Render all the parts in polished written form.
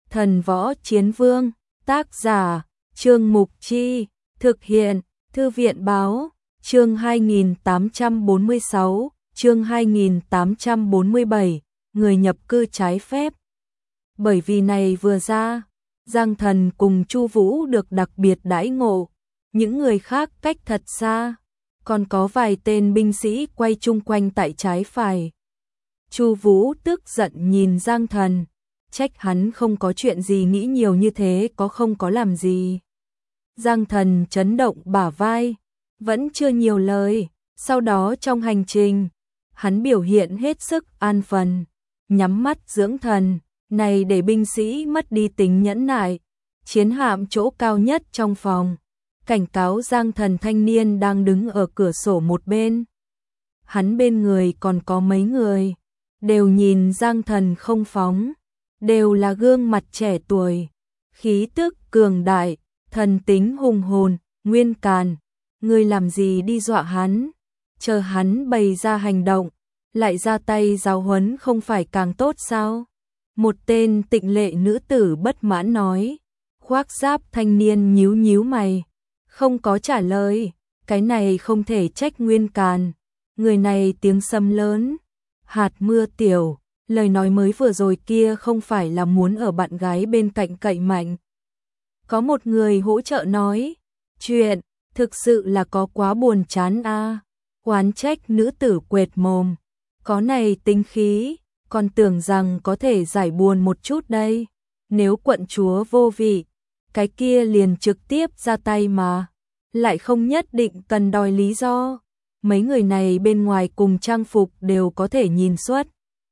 Thần võ chiến vương, tác giả, Trương Mục Chi, thực hiện, Thư viện báo, chương 2846, chương 2847, người nhập cư trái phép. Bởi vì này vừa ra, Giang Thần cùng Chu Vũ được đặc biệt đãi ngộ, những người khác cách thật xa, còn có vài tên binh sĩ quay chung quanh tại trái phải. Chu Vũ tức giận nhìn Giang Thần, trách hắn không có chuyện gì nghĩ nhiều như thế, không có làm gì. Giang Thần chấn động bả vai, vẫn chưa nhiều lời, sau đó trong hành trình, hắn biểu hiện hết sức an phần, nhắm mắt dưỡng thần, này để binh sĩ mất đi tính nhẫn nại. Chiến hạm chỗ cao nhất trong phòng, cảnh cáo Giang Thần thanh niên đang đứng ở cửa sổ một bên. Hắn bên người còn có mấy người, đều nhìn Giang Thần không phóng, đều là gương mặt trẻ tuổi, khí tức cường đại, thần tính hùng hồn. Nguyên Càn, ngươi làm gì đi dọa hắn, chờ hắn bày ra hành động, lại ra tay giáo huấn không phải càng tốt sao? Một tên tịnh lệ nữ tử bất mãn nói. Khoác giáp thanh niên nhíu nhíu mày, không có trả lời, cái này không thể trách Nguyên Càn, người này tiếng sấm lớn, hạt mưa tiểu, lời nói mới vừa rồi kia không phải là muốn ở bạn gái bên cạnh cậy mạnh. Có một người hỗ trợ nói, chuyện, thực sự là có quá buồn chán a. Oán trách nữ tử quệt mồm, có này tính khí, còn tưởng rằng có thể giải buồn một chút đây, nếu quận chúa vô vị, cái kia liền trực tiếp ra tay mà, lại không nhất định cần đòi lý do. Mấy người này bên ngoài cùng trang phục đều có thể nhìn xuất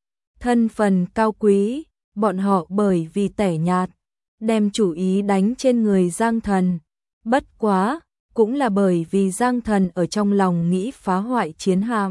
thân phần cao quý, bọn họ bởi vì tẻ nhạt, đem chủ ý đánh trên người Giang Thần. Bất quá, cũng là bởi vì Giang Thần ở trong lòng nghĩ phá hoại chiến hạm.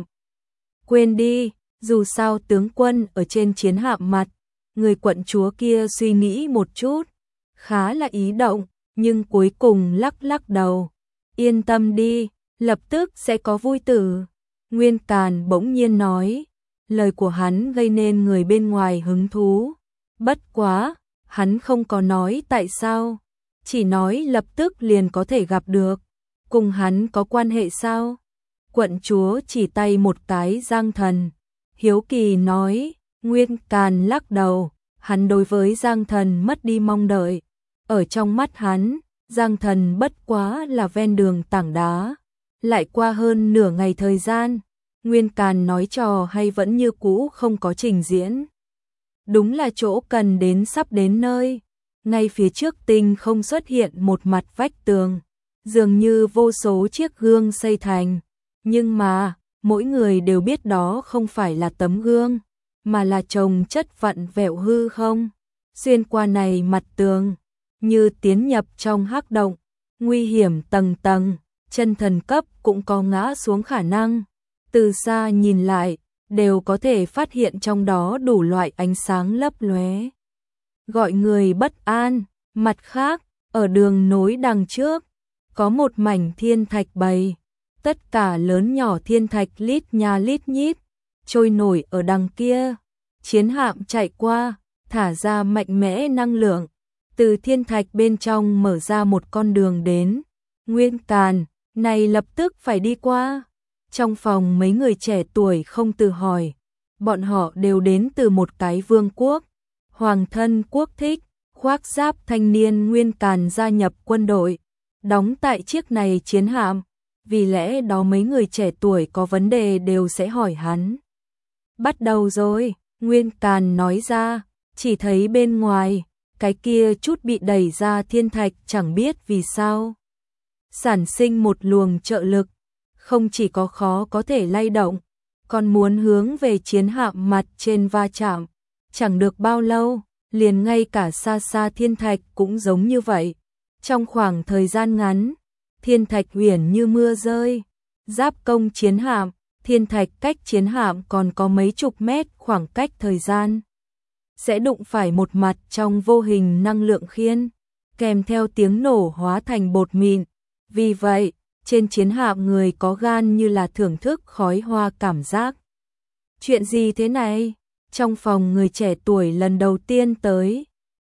Quên đi, dù sao tướng quân ở trên chiến hạm mặt, người quận chúa kia suy nghĩ một chút, khá là ý động, nhưng cuối cùng lắc lắc đầu. Yên tâm đi, lập tức sẽ có vui tử. Nguyên Càn bỗng nhiên nói, lời của hắn gây nên người bên ngoài hứng thú. Bất quá, hắn không có nói tại sao, chỉ nói lập tức liền có thể gặp được. Cùng hắn có quan hệ sao? Quận chúa chỉ tay một cái Giang Thần, hiếu kỳ nói. Nguyên Càn lắc đầu, hắn đối với Giang Thần mất đi mong đợi. Ở trong mắt hắn, Giang Thần bất quá là ven đường tảng đá. Lại qua hơn nửa ngày thời gian, Nguyên Càn nói trò hay vẫn như cũ không có trình diễn. Đúng là chỗ cần đến sắp đến nơi. Ngay phía trước tinh không xuất hiện một mặt vách tường, dường như vô số chiếc gương xây thành. Nhưng mà, mỗi người đều biết đó không phải là tấm gương, mà là chồng chất vặn vẹo hư không. Xuyên qua này mặt tường, như tiến nhập trong hắc động, nguy hiểm tầng tầng, chân thần cấp cũng có ngã xuống khả năng. Từ xa nhìn lại, đều có thể phát hiện trong đó đủ loại ánh sáng lấp lóe, gọi người bất an. Mặt khác, ở đường nối đằng trước, có một mảnh thiên thạch bầy, tất cả lớn nhỏ thiên thạch lít nha lít nhít, trôi nổi ở đằng kia. Chiến hạm chạy qua, thả ra mạnh mẽ năng lượng, từ thiên thạch bên trong mở ra một con đường đến. Nguyên Càn, này lập tức phải đi qua. Trong phòng mấy người trẻ tuổi không từ hỏi, bọn họ đều đến từ một cái vương quốc, hoàng thân quốc thích. Khoác giáp thanh niên Nguyên Càn gia nhập quân đội, đóng tại chiếc này chiến hạm, vì lẽ đó mấy người trẻ tuổi có vấn đề đều sẽ hỏi hắn. Bắt đầu rồi, Nguyên Càn nói ra, chỉ thấy bên ngoài, cái kia chút bị đẩy ra thiên thạch chẳng biết vì sao sản sinh một luồng trợ lực, không chỉ có khó có thể lay động, còn muốn hướng về chiến hạm mặt trên va chạm. Chẳng được bao lâu, liền ngay cả xa xa thiên thạch cũng giống như vậy. Trong khoảng thời gian ngắn, thiên thạch huyền như mưa rơi, giáp công chiến hạm, thiên thạch cách chiến hạm còn có mấy chục mét khoảng cách thời gian. Sẽ đụng phải một mặt trong vô hình năng lượng khiên, kèm theo tiếng nổ hóa thành bột mịn. Vì vậy, trên chiến hạm người có gan như là thưởng thức khói hoa cảm giác. Chuyện gì thế này? Trong phòng người trẻ tuổi lần đầu tiên tới,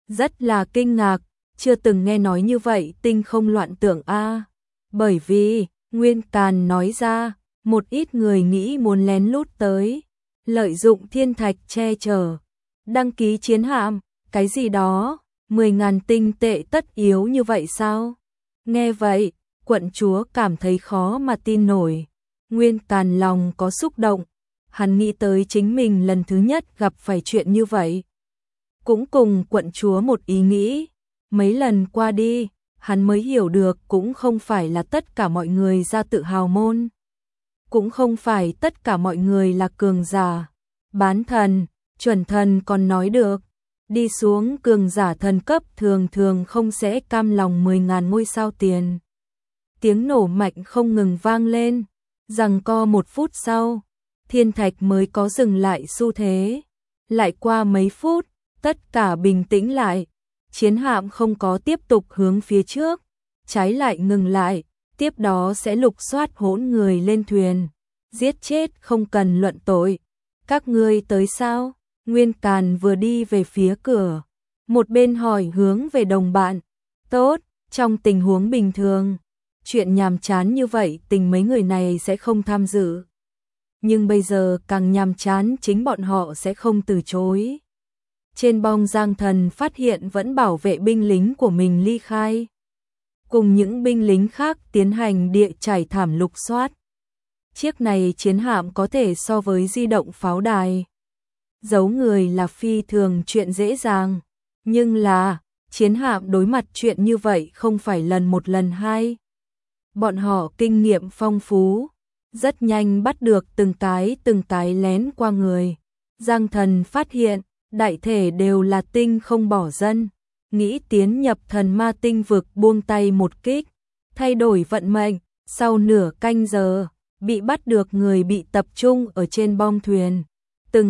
rất là kinh ngạc, chưa từng nghe nói như vậy, tinh không loạn tưởng a. Bởi vì, Nguyên Càn nói ra, một ít người nghĩ muốn lén lút tới, lợi dụng thiên thạch che chở, đăng ký chiến hạm, cái gì đó, 10.000 tinh tệ tất yếu như vậy sao? Nghe vậy, quận chúa cảm thấy khó mà tin nổi. Nguyên Càn lòng có xúc động, hắn nghĩ tới chính mình lần thứ nhất gặp phải chuyện như vậy. Cũng cùng quận chúa một ý nghĩ, mấy lần qua đi, hắn mới hiểu được cũng không phải là tất cả mọi người ra tự hào môn. Cũng không phải tất cả mọi người là cường giả, bán thần, chuẩn thần còn nói được. Đi xuống cường giả thần cấp thường thường không sẽ cam lòng 10.000 ngôi sao tiền. Tiếng nổ mạnh không ngừng vang lên, giằng co 1 phút sau, thiên thạch mới có dừng lại xu thế. Lại qua mấy phút, tất cả bình tĩnh lại, chiến hạm không có tiếp tục hướng phía trước, trái lại ngừng lại, tiếp đó sẽ lục soát hỗn người lên thuyền, giết chết không cần luận tội. Các ngươi tới sao? Nguyên Càn vừa đi về phía cửa, một bên hỏi hướng về đồng bạn. Tốt, trong tình huống bình thường, chuyện nhàm chán như vậy tình mấy người này sẽ không tham dự. Nhưng bây giờ càng nhàm chán chính bọn họ sẽ không từ chối. Trên bong Giang Thần phát hiện vẫn bảo vệ binh lính của mình ly khai, cùng những binh lính khác tiến hành địa trải thảm lục soát. Chiếc này chiến hạm có thể so với di động pháo đài. Giấu người là phi thường chuyện dễ dàng, nhưng là chiến hạm đối mặt chuyện như vậy không phải lần một lần hai. Bọn họ kinh nghiệm phong phú, rất nhanh bắt được từng cái lén qua người. Giang Thần phát hiện, đại thể đều là tinh không bỏ dân, nghĩ tiến nhập thần ma tinh vực buông tay một kích, thay đổi vận mệnh. Sau nửa canh giờ, bị bắt được người bị tập trung ở trên bong thuyền. Từng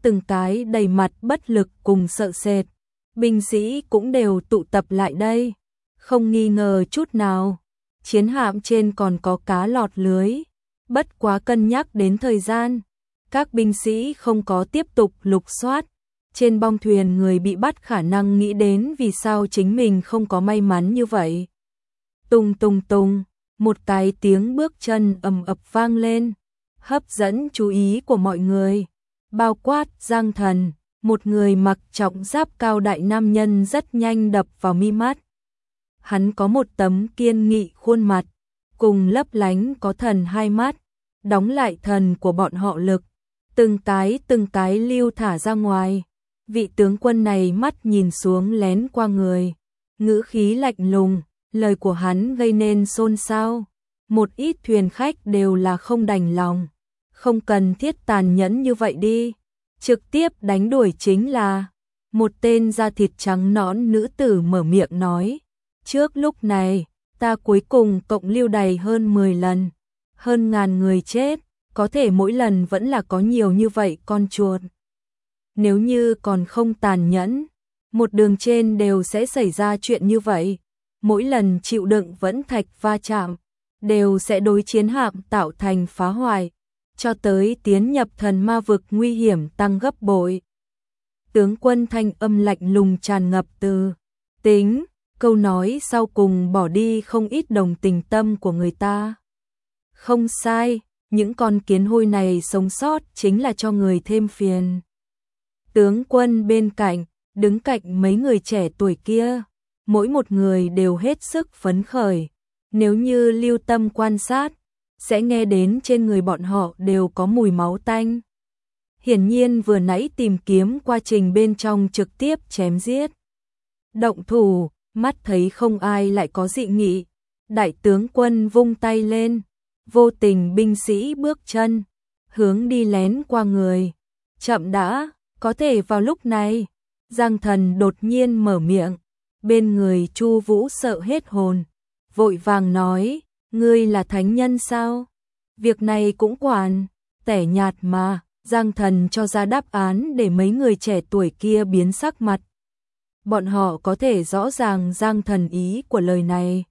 cái đầy mặt bất lực cùng sợ sệt. Binh sĩ cũng đều tụ tập lại đây, không nghi ngờ chút nào. Chiến hạm trên còn có cá lọt lưới, bất quá cân nhắc đến thời gian, các binh sĩ không có tiếp tục lục soát. Trên bong thuyền người bị bắt khả năng nghĩ đến vì sao chính mình không có may mắn như vậy. Tung tung tung, một cái tiếng bước chân ầm ập vang lên, hấp dẫn chú ý của mọi người. Bao quát Giang Thần, một người mặc trọng giáp cao đại nam nhân rất nhanh đập vào mi mắt. Hắn có một tấm kiên nghị khuôn mặt, cùng lấp lánh có thần hai mắt, đóng lại thần của bọn họ lực, từng cái lưu thả ra ngoài. Vị tướng quân này mắt nhìn xuống lén qua người, ngữ khí lạnh lùng, lời của hắn gây nên xôn xao. Một ít thuyền khách đều là không đành lòng, không cần thiết tàn nhẫn như vậy đi, trực tiếp đánh đuổi chính là. Một tên da thịt trắng nõn nữ tử mở miệng nói, trước lúc này, ta cuối cùng cộng lưu đầy hơn 10 lần, hơn ngàn người chết, có thể mỗi lần vẫn là có nhiều như vậy con chuột. Nếu như còn không tàn nhẫn, một đường trên đều sẽ xảy ra chuyện như vậy, mỗi lần chịu đựng vẫn thạch va chạm, đều sẽ đối chiến hạm tạo thành phá hoại, cho tới tiến nhập thần ma vực nguy hiểm tăng gấp bội. Tướng quân thanh âm lạnh lùng tràn ngập từ tính, câu nói sau cùng bỏ đi không ít đồng tình tâm của người ta. Không sai, những con kiến hôi này sống sót chính là cho người thêm phiền. Tướng quân bên cạnh, đứng cạnh mấy người trẻ tuổi kia, mỗi một người đều hết sức phấn khởi. Nếu như lưu tâm quan sát, sẽ nghe đến trên người bọn họ đều có mùi máu tanh. Hiển nhiên vừa nãy tìm kiếm quá trình bên trong trực tiếp chém giết. Động thủ, mắt thấy không ai lại có dị nghị. Đại tướng quân vung tay lên, vô tình binh sĩ bước chân, hướng đi lén qua người. Chậm đã, có thể vào lúc này. Giang Thần đột nhiên mở miệng, bên người Chu Vũ sợ hết hồn, vội vàng nói, ngươi là thánh nhân sao? Việc này cũng quản, tẻ nhạt mà. Giang Thần cho ra đáp án để mấy người trẻ tuổi kia biến sắc mặt. Bọn họ có thể rõ ràng Giang Thần ý của lời này.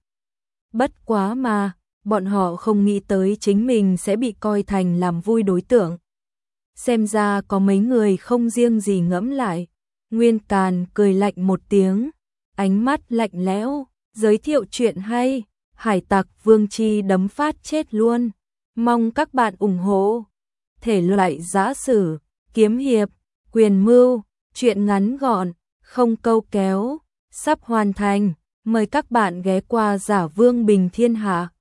Bất quá mà, bọn họ không nghĩ tới chính mình sẽ bị coi thành làm vui đối tượng. Xem ra có mấy người không riêng gì ngẫm lại, Nguyên Càn cười lạnh một tiếng, ánh mắt lạnh lẽo, giới thiệu chuyện hay, hải tặc Vương Chi đấm phát chết luôn. Mong các bạn ủng hộ. Thể loại giã sử, kiếm hiệp, quyền mưu, truyện ngắn gọn, không câu kéo, sắp hoàn thành. Mời các bạn ghé qua Giả Vương Bình Thiên Hạ.